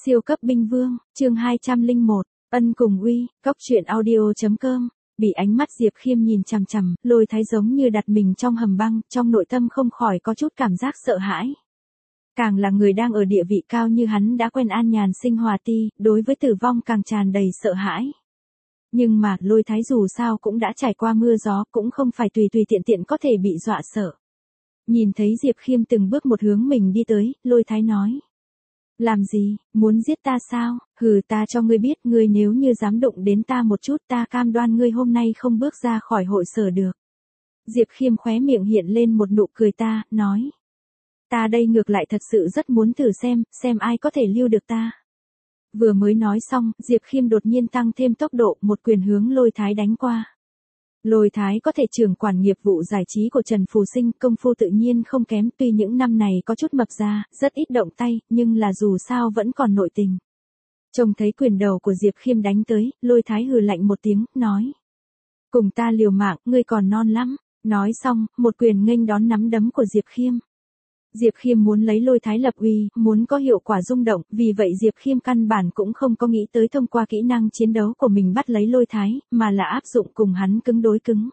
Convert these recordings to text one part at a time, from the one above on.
Siêu cấp binh vương, chương 201, ân cùng uy, cóc truyện audio.com. Bị ánh mắt Diệp Khiêm nhìn chằm chằm, Lôi Thái giống như đặt mình trong hầm băng, trong nội tâm không khỏi có chút cảm giác sợ hãi. Càng là người đang ở địa vị cao như hắn đã quen an nhàn sinh hòa ti, đối với tử vong càng tràn đầy sợ hãi. Nhưng mà, Lôi Thái dù sao cũng đã trải qua mưa gió, cũng không phải tùy tùy tiện tiện có thể bị dọa sợ. Nhìn thấy Diệp Khiêm từng bước một hướng mình đi tới, Lôi Thái nói. Làm gì, muốn giết ta sao? Hừ, ta cho ngươi biết, ngươi nếu như dám đụng đến ta một chút, ta cam đoan ngươi hôm nay không bước ra khỏi hội sở được. Diệp Khiêm khóe miệng hiện lên một nụ cười ta, nói. Ta đây ngược lại thật sự rất muốn thử xem ai có thể lưu được ta. Vừa mới nói xong, Diệp Khiêm đột nhiên tăng thêm tốc độ, một quyền hướng Lôi Thái đánh qua. Lôi Thái có thể trưởng quản nghiệp vụ giải trí của Trần Phù Sinh, công phu tự nhiên không kém, tuy những năm này có chút mập ra, rất ít động tay, nhưng là dù sao vẫn còn nội tình. Trông thấy quyền đầu của Diệp Khiêm đánh tới, Lôi Thái hừ lạnh một tiếng, nói. Cùng ta liều mạng, ngươi còn non lắm. Nói xong, một quyền nghênh đón nắm đấm của Diệp Khiêm. Diệp Khiêm muốn lấy Lôi Thái lập uy, muốn có hiệu quả rung động, vì vậy Diệp Khiêm căn bản cũng không có nghĩ tới thông qua kỹ năng chiến đấu của mình bắt lấy Lôi Thái, mà là áp dụng cùng hắn cứng đối cứng.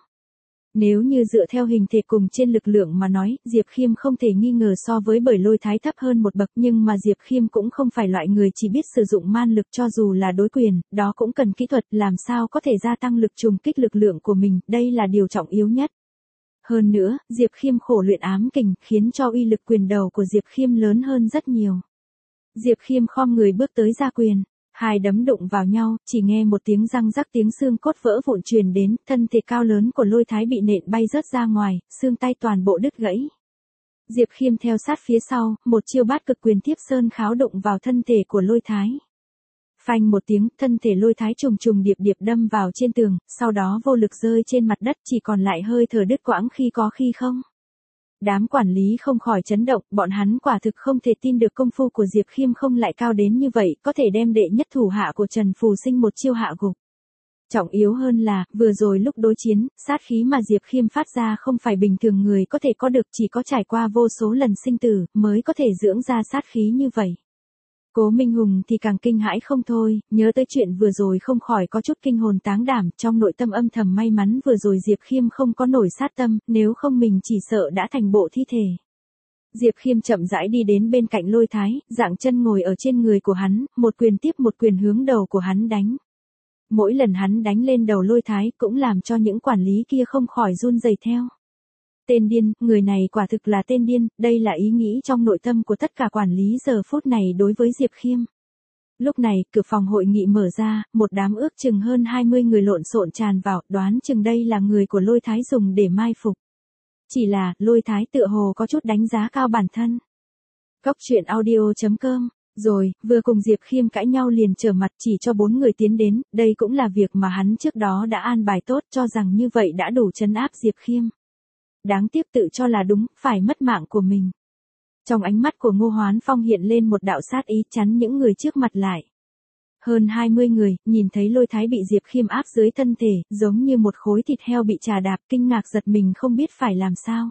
Nếu như dựa theo hình thể cùng trên lực lượng mà nói, Diệp Khiêm không thể nghi ngờ so với bởi Lôi Thái thấp hơn một bậc, nhưng mà Diệp Khiêm cũng không phải loại người chỉ biết sử dụng man lực, cho dù là đối quyền, đó cũng cần kỹ thuật, làm sao có thể gia tăng lực trùng kích lực lượng của mình, đây là điều trọng yếu nhất. Hơn nữa, Diệp Khiêm khổ luyện ám kình, khiến cho uy lực quyền đầu của Diệp Khiêm lớn hơn rất nhiều. Diệp Khiêm khom người bước tới ra quyền, hai đấm đụng vào nhau, chỉ nghe một tiếng răng rắc, tiếng xương cốt vỡ vụn truyền đến, thân thể cao lớn của Lôi Thái bị nện bay rớt ra ngoài, xương tay toàn bộ đứt gãy. Diệp Khiêm theo sát phía sau, một chiêu bát cực quyền tiếp sơn kháo đụng vào thân thể của Lôi Thái. Phanh một tiếng, thân thể Lôi Thái trùng trùng điệp điệp đâm vào trên tường, sau đó vô lực rơi trên mặt đất, chỉ còn lại hơi thở đứt quãng khi có khi không. Đám quản lý không khỏi chấn động, bọn hắn quả thực không thể tin được công phu của Diệp Khiêm không lại cao đến như vậy, có thể đem đệ nhất thủ hạ của Trần Phù Sinh một chiêu hạ gục. Trọng yếu hơn là, vừa rồi lúc đối chiến, sát khí mà Diệp Khiêm phát ra không phải bình thường người có thể có được, chỉ có trải qua vô số lần sinh tử, mới có thể dưỡng ra sát khí như vậy. Cố Minh Hùng thì càng kinh hãi không thôi, nhớ tới chuyện vừa rồi không khỏi có chút kinh hồn táng đảm, trong nội tâm âm thầm may mắn vừa rồi Diệp Khiêm không có nổi sát tâm, nếu không mình chỉ sợ đã thành bộ thi thể. Diệp Khiêm chậm rãi đi đến bên cạnh Lôi Thái, dạng chân ngồi ở trên người của hắn, một quyền tiếp một quyền hướng đầu của hắn đánh. Mỗi lần hắn đánh lên đầu Lôi Thái cũng làm cho những quản lý kia không khỏi run rẩy theo. Tên điên, người này quả thực là tên điên, đây là ý nghĩ trong nội tâm của tất cả quản lý giờ phút này đối với Diệp Khiêm. Lúc này, cửa phòng hội nghị mở ra, một đám ước chừng hơn 20 người lộn xộn tràn vào, đoán chừng đây là người của Lôi Thái dùng để mai phục. Chỉ là, Lôi Thái tựa hồ có chút đánh giá cao bản thân. Cóc truyện audio.com. Rồi, vừa cùng Diệp Khiêm cãi nhau liền trở mặt chỉ cho 4 người tiến đến, đây cũng là việc mà hắn trước đó đã an bài tốt, cho rằng như vậy đã đủ trấn áp Diệp Khiêm. Đáng tiếc tự cho là đúng, phải mất mạng của mình. Trong ánh mắt của Ngô Hoán Phong hiện lên một đạo sát ý, chắn những người trước mặt lại. Hơn 20 người, nhìn thấy Lôi Thái bị Diệp Khiêm áp dưới thân thể, giống như một khối thịt heo bị chà đạp, kinh ngạc giật mình không biết phải làm sao.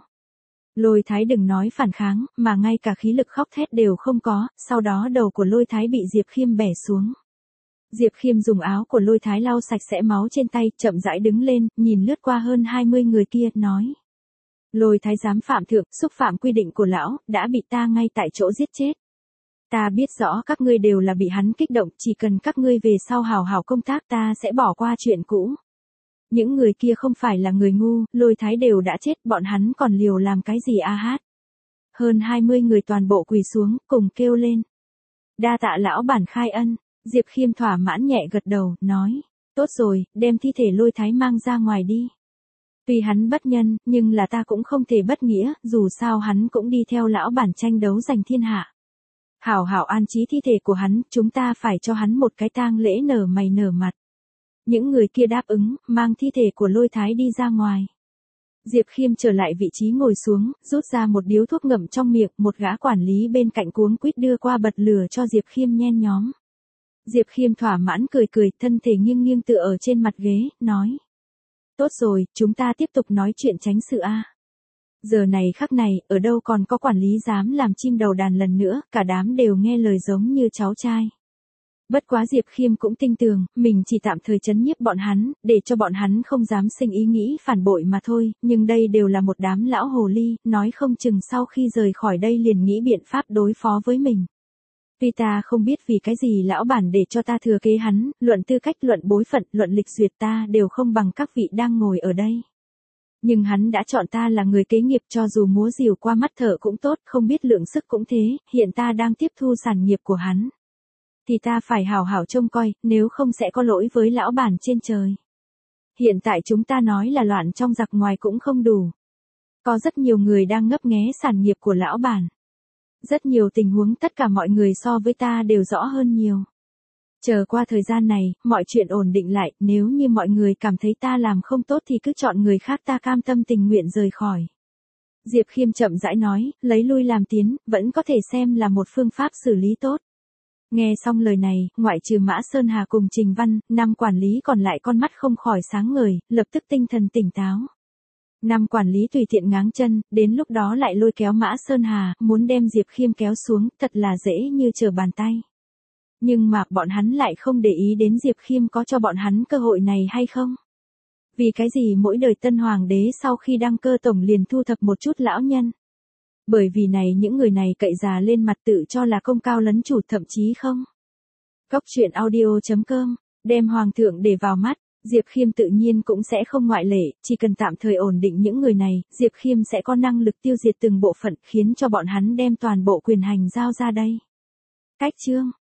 Lôi Thái đừng nói phản kháng, mà ngay cả khí lực khóc thét đều không có, sau đó đầu của Lôi Thái bị Diệp Khiêm bẻ xuống. Diệp Khiêm dùng áo của Lôi Thái lau sạch sẽ máu trên tay, chậm rãi đứng lên, nhìn lướt qua hơn 20 người kia, nói. Lôi Thái dám phạm thượng, xúc phạm quy định của lão, đã bị ta ngay tại chỗ giết chết. Ta biết rõ các ngươi đều là bị hắn kích động, chỉ cần các ngươi về sau hào hào công tác ta sẽ bỏ qua chuyện cũ. Những người kia không phải là người ngu, Lôi Thái đều đã chết, bọn hắn còn liều làm cái gì a hát. Hơn 20 người toàn bộ quỳ xuống, cùng kêu lên. Đa tạ lão bản khai ân, Diệp Khiêm thỏa mãn nhẹ gật đầu, nói. Tốt rồi, đem thi thể Lôi Thái mang ra ngoài đi. Tuy hắn bất nhân, nhưng là ta cũng không thể bất nghĩa, dù sao hắn cũng đi theo lão bản tranh đấu giành thiên hạ. Hảo hảo an trí thi thể của hắn, chúng ta phải cho hắn một cái tang lễ nở mày nở mặt. Những người kia đáp ứng, mang thi thể của Lôi Thái đi ra ngoài. Diệp Khiêm trở lại vị trí ngồi xuống, rút ra một điếu thuốc ngậm trong miệng, một gã quản lý bên cạnh cuống quýt đưa qua bật lửa cho Diệp Khiêm nhen nhóm. Diệp Khiêm thỏa mãn cười cười, thân thể nghiêng nghiêng tựa ở trên mặt ghế, nói. Tốt rồi, chúng ta tiếp tục nói chuyện tránh sự a. Giờ này khắc này, ở đâu còn có quản lý dám làm chim đầu đàn lần nữa, cả đám đều nghe lời giống như cháu trai. Bất quá Diệp Khiêm cũng tin tưởng, mình chỉ tạm thời trấn nhiếp bọn hắn, để cho bọn hắn không dám sinh ý nghĩ phản bội mà thôi, nhưng đây đều là một đám lão hồ ly, nói không chừng sau khi rời khỏi đây liền nghĩ biện pháp đối phó với mình. Tuy ta không biết vì cái gì lão bản để cho ta thừa kế hắn, luận tư cách, luận bối phận, luận lịch duyệt ta đều không bằng các vị đang ngồi ở đây. Nhưng hắn đã chọn ta là người kế nghiệp, cho dù múa rìu qua mắt thợ cũng tốt, không biết lượng sức cũng thế, hiện ta đang tiếp thu sản nghiệp của hắn. Thì ta phải hảo hảo trông coi, nếu không sẽ có lỗi với lão bản trên trời. Hiện tại chúng ta nói là loạn trong giặc ngoài cũng không đủ. Có rất nhiều người đang ngấp nghé sản nghiệp của lão bản. Rất nhiều tình huống tất cả mọi người so với ta đều rõ hơn nhiều. Chờ qua thời gian này, mọi chuyện ổn định lại, nếu như mọi người cảm thấy ta làm không tốt thì cứ chọn người khác, ta cam tâm tình nguyện rời khỏi. Diệp Khiêm chậm rãi nói, lấy lui làm tiến, vẫn có thể xem là một phương pháp xử lý tốt. Nghe xong lời này, ngoại trừ Mã Sơn Hà cùng Trình Văn, năm quản lý còn lại con mắt không khỏi sáng ngời, lập tức tinh thần tỉnh táo. Năm quản lý tùy tiện ngáng chân, đến lúc đó lại lôi kéo Mã Sơn Hà, muốn đem Diệp Khiêm kéo xuống, thật là dễ như trở bàn tay. Nhưng mà bọn hắn lại không để ý đến Diệp Khiêm có cho bọn hắn cơ hội này hay không. Vì cái gì mỗi đời tân hoàng đế sau khi đăng cơ tổng liền thu thập một chút lão nhân. Bởi vì này những người này cậy già lên mặt tự cho là công cao lấn chủ, thậm chí không. Cốc truyện audio.com, đem hoàng thượng để vào mắt, Diệp Khiêm tự nhiên cũng sẽ không ngoại lệ, chỉ cần tạm thời ổn định những người này, Diệp Khiêm sẽ có năng lực tiêu diệt từng bộ phận, khiến cho bọn hắn đem toàn bộ quyền hành giao ra đây. Cách chương